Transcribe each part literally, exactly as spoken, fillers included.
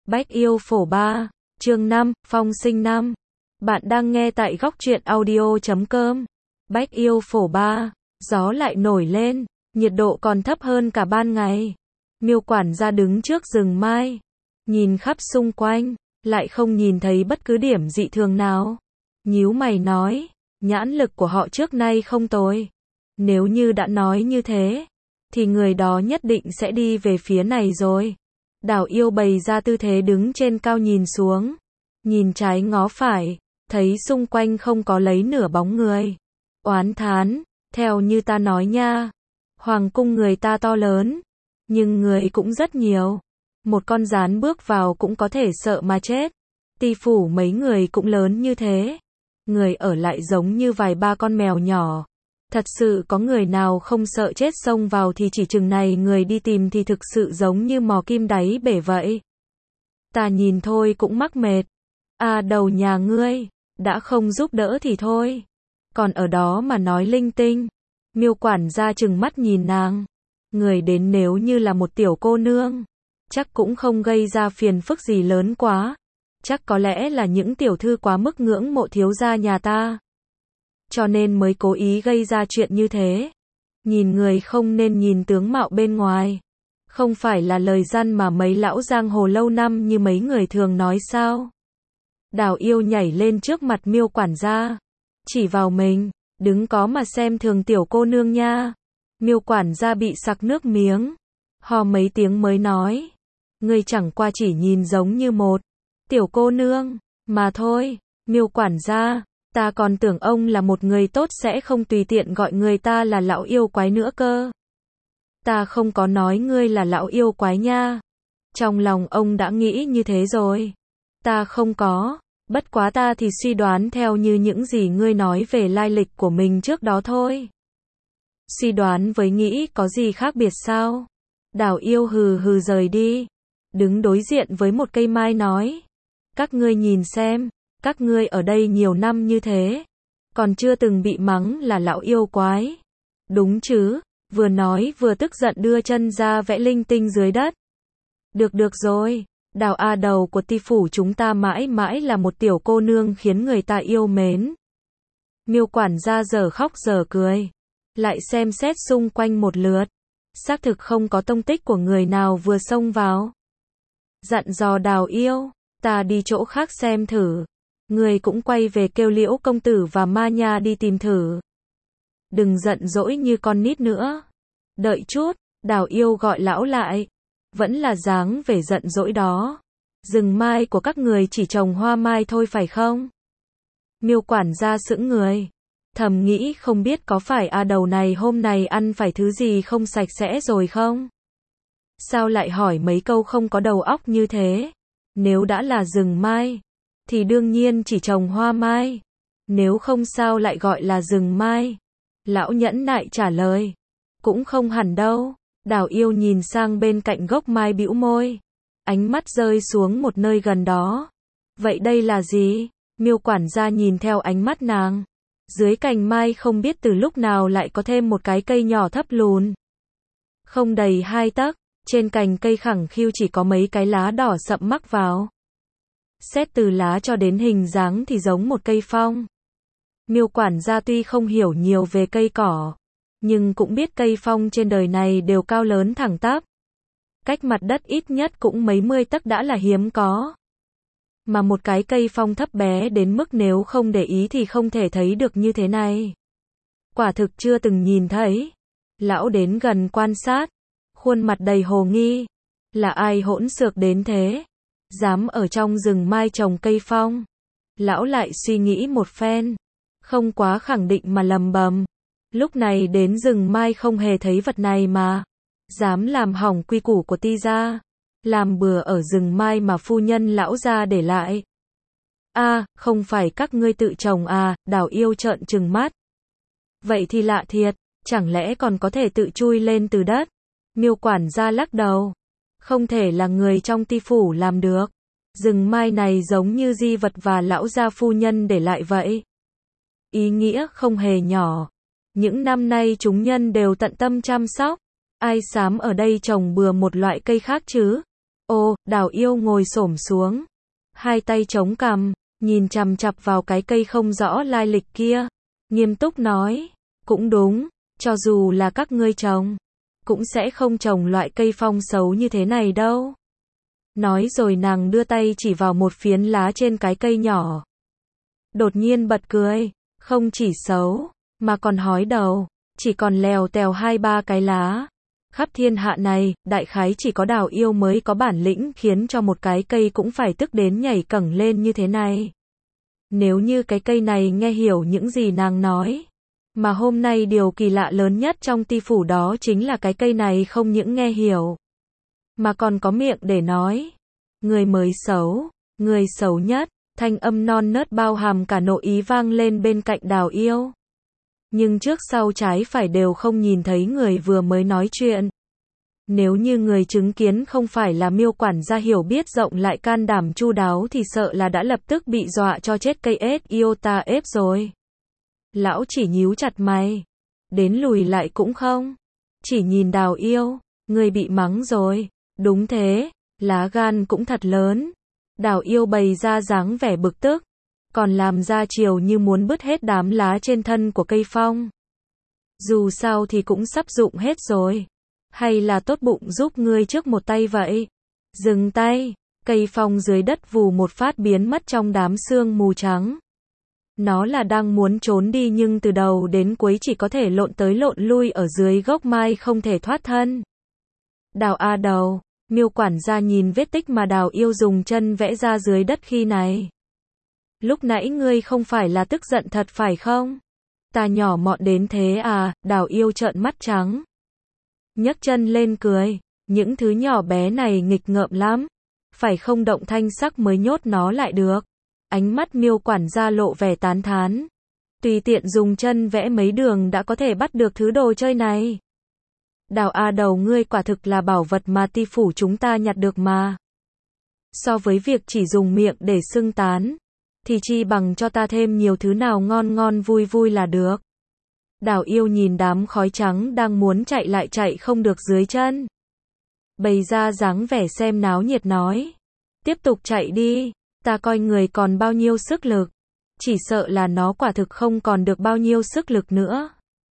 Bách yêu phổ ba, chương năm, Phong sinh năm. Bạn đang nghe tại góc truyện audio chấm com. Bách yêu phổ ba, gió lại nổi lên, nhiệt độ còn thấp hơn cả ban ngày. Miêu quản gia đứng trước rừng mai, nhìn khắp xung quanh, lại không nhìn thấy bất cứ điểm dị thường nào. Nhíu mày nói, nhãn lực của họ trước nay không tồi. Nếu như đã nói như thế, thì người đó nhất định sẽ đi về phía này rồi. Đào yêu bày ra tư thế đứng trên cao nhìn xuống, nhìn trái ngó phải, thấy xung quanh không có lấy nửa bóng người. Oán thán, theo như ta nói nha, hoàng cung người ta to lớn, nhưng người cũng rất nhiều. Một con gián bước vào cũng có thể sợ mà chết. Ti phủ mấy người cũng lớn như thế, người ở lại giống như vài ba con mèo nhỏ. Thật sự có người nào không sợ chết xông vào thì chỉ chừng này người đi tìm thì thực sự giống như mò kim đáy bể vậy. Ta nhìn thôi cũng mắc mệt. À đầu nhà ngươi, đã không giúp đỡ thì thôi. Còn ở đó mà nói linh tinh. Miêu quản gia chừng mắt nhìn nàng. Người đến nếu như là một tiểu cô nương, chắc cũng không gây ra phiền phức gì lớn quá. Chắc có lẽ là những tiểu thư quá mức ngưỡng mộ thiếu gia nhà ta, cho nên mới cố ý gây ra chuyện như thế. Nhìn người không nên nhìn tướng mạo bên ngoài. Không phải là lời răn mà mấy lão giang hồ lâu năm như mấy người thường nói sao? Đào yêu nhảy lên trước mặt miêu quản gia, chỉ vào mình, đứng có mà xem thường tiểu cô nương nha. Miêu quản gia bị sặc nước miếng, hò mấy tiếng mới nói, ngươi chẳng qua chỉ nhìn giống như một tiểu cô nương mà thôi. Miêu quản gia, ta còn tưởng ông là một người tốt sẽ không tùy tiện gọi người ta là lão yêu quái nữa cơ. Ta không có nói ngươi là lão yêu quái nha. Trong lòng ông đã nghĩ như thế rồi. Ta không có, bất quá ta thì suy đoán theo như những gì ngươi nói về lai lịch của mình trước đó thôi. Suy đoán với nghĩ có gì khác biệt sao? Đào yêu hừ hừ rời đi, đứng đối diện với một cây mai nói, các ngươi nhìn xem, các ngươi ở đây nhiều năm như thế, còn chưa từng bị mắng là lão yêu quái. Đúng chứ? Vừa nói vừa tức giận đưa chân ra vẽ linh tinh dưới đất. Được được rồi, Đào a đầu của ti phủ chúng ta mãi mãi là một tiểu cô nương khiến người ta yêu mến. Miêu quản gia giờ khóc giờ cười, lại xem xét xung quanh một lượt, xác thực không có tông tích của người nào vừa xông vào. Dặn dò Đào yêu, ta đi chỗ khác xem thử. Người cũng quay về kêu Liễu công tử và Ma Nha đi tìm thử. Đừng giận dỗi như con nít nữa. Đợi chút, Đào yêu gọi lão lại. Vẫn là dáng vẻ giận dỗi đó. Rừng mai của các người chỉ trồng hoa mai thôi phải không? Miêu quản gia sững người, thầm nghĩ không biết có phải a đầu này hôm nay ăn phải thứ gì không sạch sẽ rồi không? Sao lại hỏi mấy câu không có đầu óc như thế? Nếu đã là rừng mai, thì đương nhiên chỉ trồng hoa mai. Nếu không sao lại gọi là rừng mai? Lão nhẫn nại trả lời, cũng không hẳn đâu. Đào yêu nhìn sang bên cạnh gốc mai bĩu môi, ánh mắt rơi xuống một nơi gần đó. Vậy đây là gì? Miêu quản gia nhìn theo ánh mắt nàng. Dưới cành mai không biết từ lúc nào lại có thêm một cái cây nhỏ thấp lùn. Không đầy hai tấc, trên cành cây khẳng khiu chỉ có mấy cái lá đỏ sậm mắc vào. Xét từ lá cho đến hình dáng thì giống một cây phong. Miêu quản gia tuy không hiểu nhiều về cây cỏ, nhưng cũng biết cây phong trên đời này đều cao lớn thẳng tắp. Cách mặt đất ít nhất cũng mấy mươi tấc đã là hiếm có. Mà một cái cây phong thấp bé đến mức nếu không để ý thì không thể thấy được như thế này. Quả thực chưa từng nhìn thấy. Lão đến gần quan sát, khuôn mặt đầy hồ nghi. Là ai hỗn xược đến thế? Dám ở trong rừng mai trồng cây phong? Lão lại suy nghĩ một phen, không quá khẳng định mà lầm bầm. Lúc này đến rừng mai không hề thấy vật này mà. Dám làm hỏng quy củ của ti gia. Làm bừa ở rừng mai mà phu nhân lão gia để lại. A, à, không phải các ngươi tự trồng à? Đào yêu trợn trừng mắt. Vậy thì lạ thiệt, chẳng lẽ còn có thể tự chui lên từ đất? Miêu quản gia lắc đầu. Không thể là người trong ti phủ làm được. Rừng mai này giống như di vật và lão gia phu nhân để lại vậy. Ý nghĩa không hề nhỏ. Những năm nay chúng nhân đều tận tâm chăm sóc. Ai dám ở đây trồng bừa một loại cây khác chứ? Ô, Đào Yêu ngồi xổm xuống, hai tay chống cằm, nhìn chằm chằm vào cái cây không rõ lai lịch kia, nghiêm túc nói, cũng đúng, cho dù là các ngươi trồng, cũng sẽ không trồng loại cây phong xấu như thế này đâu. Nói rồi nàng đưa tay chỉ vào một phiến lá trên cái cây nhỏ. Đột nhiên bật cười, không chỉ xấu, mà còn hói đầu, chỉ còn lèo tèo hai ba cái lá. Khắp thiên hạ này, đại khái chỉ có Đào Yêu mới có bản lĩnh khiến cho một cái cây cũng phải tức đến nhảy cẫng lên như thế này. Nếu như cái cây này nghe hiểu những gì nàng nói, mà hôm nay điều kỳ lạ lớn nhất trong ti phủ đó chính là cái cây này không những nghe hiểu, mà còn có miệng để nói. Người mới xấu, người xấu nhất, thanh âm non nớt bao hàm cả nội ý vang lên bên cạnh Đào Yêu. Nhưng trước sau trái phải đều không nhìn thấy người vừa mới nói chuyện. Nếu như người chứng kiến không phải là Miêu quản gia hiểu biết rộng lại can đảm chu đáo thì sợ là đã lập tức bị dọa cho chết cây ết iota ép rồi. Lão chỉ nhíu chặt mày, đến lùi lại cũng không, chỉ nhìn Đào Yêu, người bị mắng rồi. Đúng thế, lá gan cũng thật lớn. Đào Yêu bày ra dáng vẻ bực tức, còn làm ra chiều như muốn bứt hết đám lá trên thân của cây phong. Dù sao thì cũng sắp rụng hết rồi, hay là tốt bụng giúp ngươi trước một tay vậy. Dừng tay, cây phong dưới đất vù một phát biến mất trong đám sương mù trắng. Nó là đang muốn trốn đi nhưng từ đầu đến cuối chỉ có thể lộn tới lộn lui ở dưới gốc mai không thể thoát thân. Đào a đầu, Miêu quản gia nhìn vết tích mà Đào Yêu dùng chân vẽ ra dưới đất khi này. Lúc nãy ngươi không phải là tức giận thật phải không? Ta nhỏ mọn đến thế à? Đào Yêu trợn mắt trắng, nhấc chân lên cười, những thứ nhỏ bé này nghịch ngợm lắm, phải không động thanh sắc mới nhốt nó lại được. Ánh mắt Miêu quản gia lộ vẻ tán thán, tùy tiện dùng chân vẽ mấy đường đã có thể bắt được thứ đồ chơi này. Đào a đầu, ngươi quả thực là bảo vật mà ti phủ chúng ta nhặt được mà. So với việc chỉ dùng miệng để xưng tán, thì chi bằng cho ta thêm nhiều thứ nào ngon ngon vui vui là được. Đào Yêu nhìn đám khói trắng đang muốn chạy lại chạy không được dưới chân, bày ra dáng vẻ xem náo nhiệt nói, tiếp tục chạy đi, ta coi người còn bao nhiêu sức lực. Chỉ sợ là nó quả thực không còn được bao nhiêu sức lực nữa.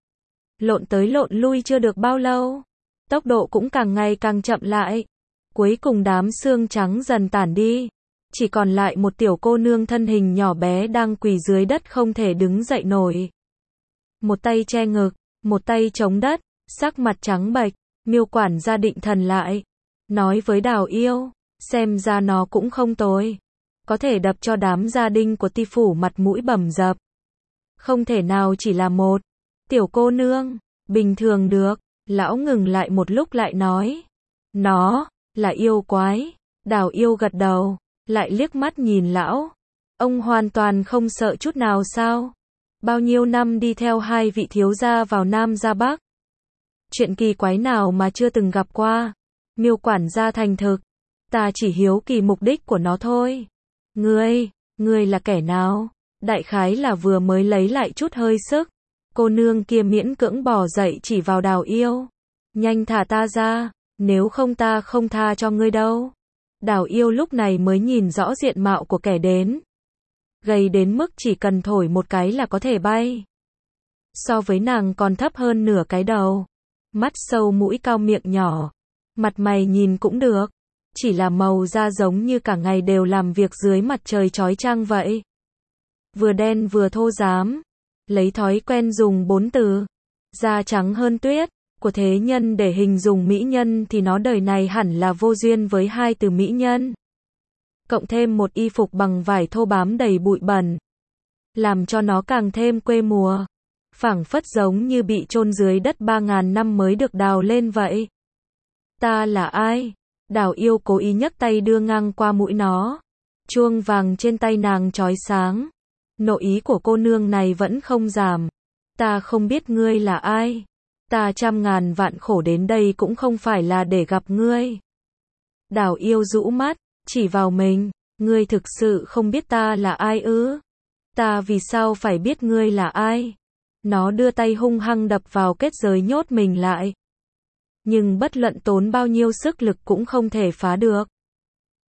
Lộn tới lộn lui chưa được bao lâu, tốc độ cũng càng ngày càng chậm lại. Cuối cùng đám xương trắng dần tản đi, chỉ còn lại một tiểu cô nương thân hình nhỏ bé đang quỳ dưới đất không thể đứng dậy nổi. Một tay che ngực, một tay chống đất, sắc mặt trắng bệch. Miêu quản gia định thần lại, nói với Đào Yêu, xem ra nó cũng không tồi, có thể đập cho đám gia đình của ti phủ mặt mũi bầm dập. Không thể nào chỉ là một tiểu cô nương bình thường được. Lão ngừng lại một lúc lại nói, nó là yêu quái. Đào Yêu gật đầu, lại liếc mắt nhìn lão, ông hoàn toàn không sợ chút nào sao? Bao nhiêu năm đi theo hai vị thiếu gia vào Nam ra Bắc, chuyện kỳ quái nào mà chưa từng gặp qua? Miêu quản gia thành thực, ta chỉ hiếu kỳ mục đích của nó thôi. Ngươi, ngươi là kẻ nào? Đại khái là vừa mới lấy lại chút hơi sức. Cô nương kia miễn cưỡng bò dậy chỉ vào Đào Yêu, nhanh thả ta ra, nếu không ta không tha cho ngươi đâu. Đào Yêu lúc này mới nhìn rõ diện mạo của kẻ đến, gầy đến mức chỉ cần thổi một cái là có thể bay. So với nàng còn thấp hơn nửa cái đầu, mắt sâu mũi cao miệng nhỏ, mặt mày nhìn cũng được, chỉ là màu da giống như cả ngày đều làm việc dưới mặt trời chói chang vậy. Vừa đen vừa thô rám, lấy thói quen dùng bốn từ da trắng hơn tuyết của thế nhân để hình dung mỹ nhân thì nó đời này hẳn là vô duyên với hai từ mỹ nhân. Cộng thêm một y phục bằng vải thô bám đầy bụi bẩn, làm cho nó càng thêm quê mùa, phảng phất giống như bị chôn dưới đất ba ngàn năm mới được đào lên vậy. Ta là ai? Đào Yêu cố ý nhấc tay đưa ngang qua mũi nó, chuông vàng trên tay nàng chói sáng. Nội ý của cô nương này vẫn không giảm. Ta không biết ngươi là ai. Ta trăm ngàn vạn khổ đến đây cũng không phải là để gặp ngươi. Đào Yêu rũ mắt, chỉ vào mình, ngươi thực sự không biết ta là ai ư? Ta vì sao phải biết ngươi là ai? Nó đưa tay hung hăng đập vào kết giới nhốt mình lại. Nhưng bất luận tốn bao nhiêu sức lực cũng không thể phá được.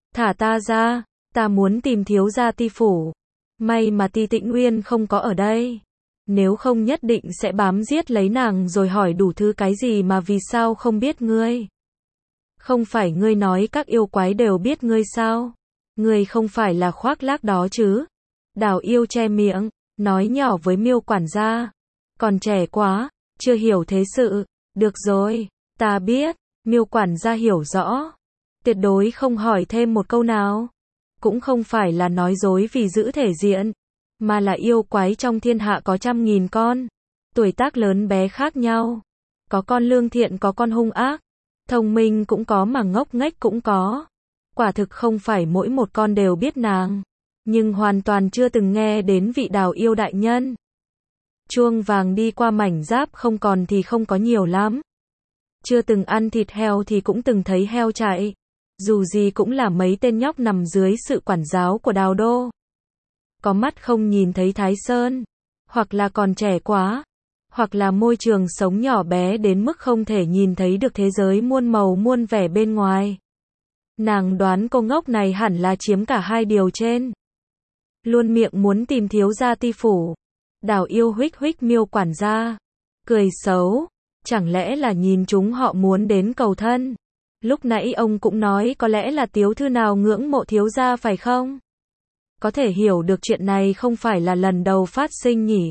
Thả ta ra, ta muốn tìm thiếu gia Ti phủ. May mà Ti Tĩnh Uyên không có ở đây. Nếu không nhất định sẽ bám giết lấy nàng rồi hỏi đủ thứ cái gì mà vì sao không biết ngươi. Không phải ngươi nói các yêu quái đều biết ngươi sao? Ngươi không phải là khoác lác đó chứ? Đào Yêu che miệng, nói nhỏ với Miêu quản gia. Còn trẻ quá, chưa hiểu thế sự. Được rồi, ta biết. Miêu quản gia hiểu rõ. Tuyệt đối không hỏi thêm một câu nào. Cũng không phải là nói dối vì giữ thể diện, mà là yêu quái trong thiên hạ có trăm nghìn con. Tuổi tác lớn bé khác nhau. Có con lương thiện có con hung ác. Thông minh cũng có mà ngốc nghếch cũng có. Quả thực không phải mỗi một con đều biết nàng. Nhưng hoàn toàn chưa từng nghe đến vị Đào Yêu đại nhân. Chuông vàng đi qua mảnh giáp không còn thì không có nhiều lắm. Chưa từng ăn thịt heo thì cũng từng thấy heo chạy. Dù gì cũng là mấy tên nhóc nằm dưới sự quản giáo của Đào Đô. Có mắt không nhìn thấy Thái Sơn. Hoặc là còn trẻ quá. Hoặc là môi trường sống nhỏ bé đến mức không thể nhìn thấy được thế giới muôn màu muôn vẻ bên ngoài. Nàng đoán cô ngốc này hẳn là chiếm cả hai điều trên. Luôn miệng muốn tìm thiếu gia Ti phủ. Đào Yêu huých huých Miêu quản gia. Cười xấu. Chẳng lẽ là nhìn chúng họ muốn đến cầu thân. Lúc nãy ông cũng nói có lẽ là tiểu thư nào ngưỡng mộ thiếu gia phải không? Có thể hiểu được chuyện này không phải là lần đầu phát sinh nhỉ?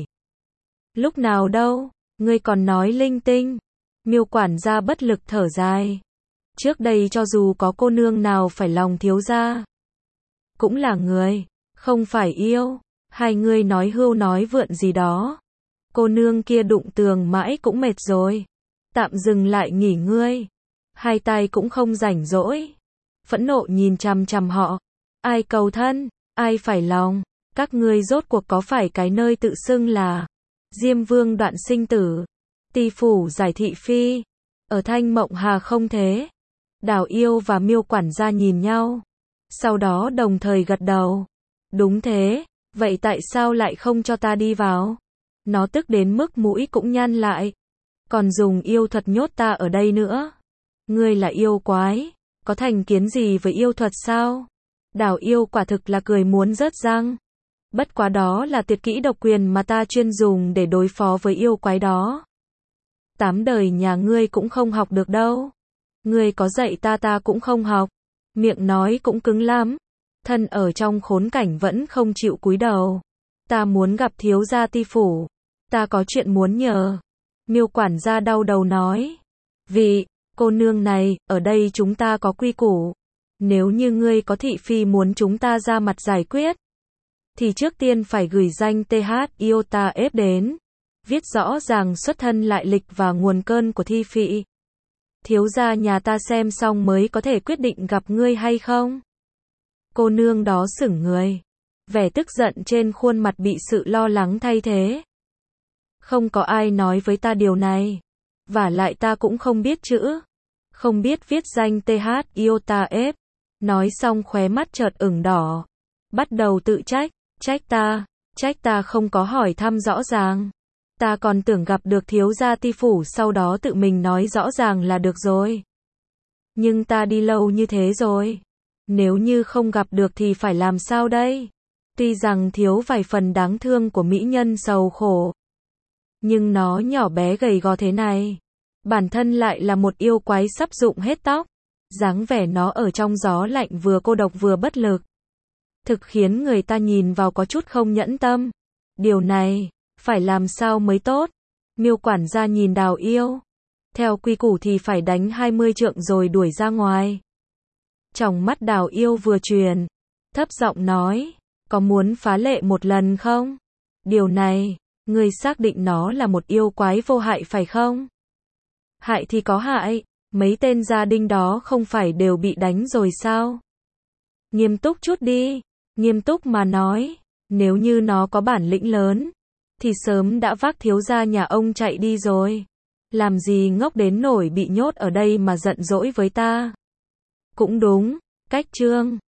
Lúc nào đâu, ngươi còn nói linh tinh. Miêu quản gia bất lực thở dài. Trước đây cho dù có cô nương nào phải lòng thiếu gia, cũng là người, không phải yêu. Hai người nói hưu nói vượn gì đó. Cô nương kia đụng tường mãi cũng mệt rồi. Tạm dừng lại nghỉ ngơi. Hai tay cũng không rảnh rỗi. Phẫn nộ nhìn chằm chằm họ. Ai cầu thân, ai phải lòng. Các ngươi rốt cuộc có phải cái nơi tự xưng là Diêm Vương đoạn sinh tử, Ti phủ giải thị phi, ở Thanh Mộng Hà không thế? Đào Yêu và Miêu quản gia nhìn nhau. Sau đó đồng thời gật đầu. Đúng thế, vậy tại sao lại không cho ta đi vào? Nó tức đến mức mũi cũng nhăn lại. Còn dùng yêu thuật nhốt ta ở đây nữa. Ngươi là yêu quái, có thành kiến gì với yêu thuật sao? Đào Yêu quả thực là cười muốn rớt răng. Bất quá đó là tuyệt kỹ độc quyền mà ta chuyên dùng để đối phó với yêu quái đó. Tám đời nhà ngươi cũng không học được đâu. Ngươi có dạy ta ta cũng không học. Miệng nói cũng cứng lắm. Thân ở trong khốn cảnh vẫn không chịu cúi đầu. Ta muốn gặp thiếu gia Ti phủ. Ta có chuyện muốn nhờ. Miêu quản gia đau đầu nói. Vị, cô nương này, ở đây chúng ta có quy củ. Nếu như ngươi có thị phi muốn chúng ta ra mặt giải quyết, thì trước tiên phải gửi danh tê hát Iota ép đến. Viết rõ ràng xuất thân lại lịch và nguồn cơn của thi phị. Thiếu gia nhà ta xem xong mới có thể quyết định gặp ngươi hay không. Cô nương đó sững người. Vẻ tức giận trên khuôn mặt bị sự lo lắng thay thế. Không có ai nói với ta điều này. Vả lại ta cũng không biết chữ. Không biết viết danh tê hát Iota ép. Nói xong khóe mắt chợt ửng đỏ. Bắt đầu tự trách. Trách ta. Trách ta không có hỏi thăm rõ ràng. Ta còn tưởng gặp được thiếu gia Ti phủ sau đó tự mình nói rõ ràng là được rồi. Nhưng ta đi lâu như thế rồi. Nếu như không gặp được thì phải làm sao đây? Tuy rằng thiếu vài phần đáng thương của mỹ nhân sầu khổ. Nhưng nó nhỏ bé gầy gò thế này. Bản thân lại là một yêu quái sắp rụng hết tóc. Dáng vẻ nó ở trong gió lạnh vừa cô độc vừa bất lực. Thực khiến người ta nhìn vào có chút không nhẫn tâm. Điều này, phải làm sao mới tốt? Miêu quản gia nhìn Đào Yêu. Theo quy củ thì phải đánh hai mươi trượng rồi đuổi ra ngoài. Trong mắt Đào Yêu vừa truyền, thấp giọng nói, có muốn phá lệ một lần không? Điều này, ngươi xác định nó là một yêu quái vô hại phải không? Hại thì có hại, mấy tên gia đình đó không phải đều bị đánh rồi sao? Nghiêm túc chút đi, nghiêm túc mà nói, nếu như nó có bản lĩnh lớn, thì sớm đã vác thiếu gia nhà ông chạy đi rồi. Làm gì ngốc đến nổi bị nhốt ở đây mà giận dỗi với ta? Cũng đúng, cách trương.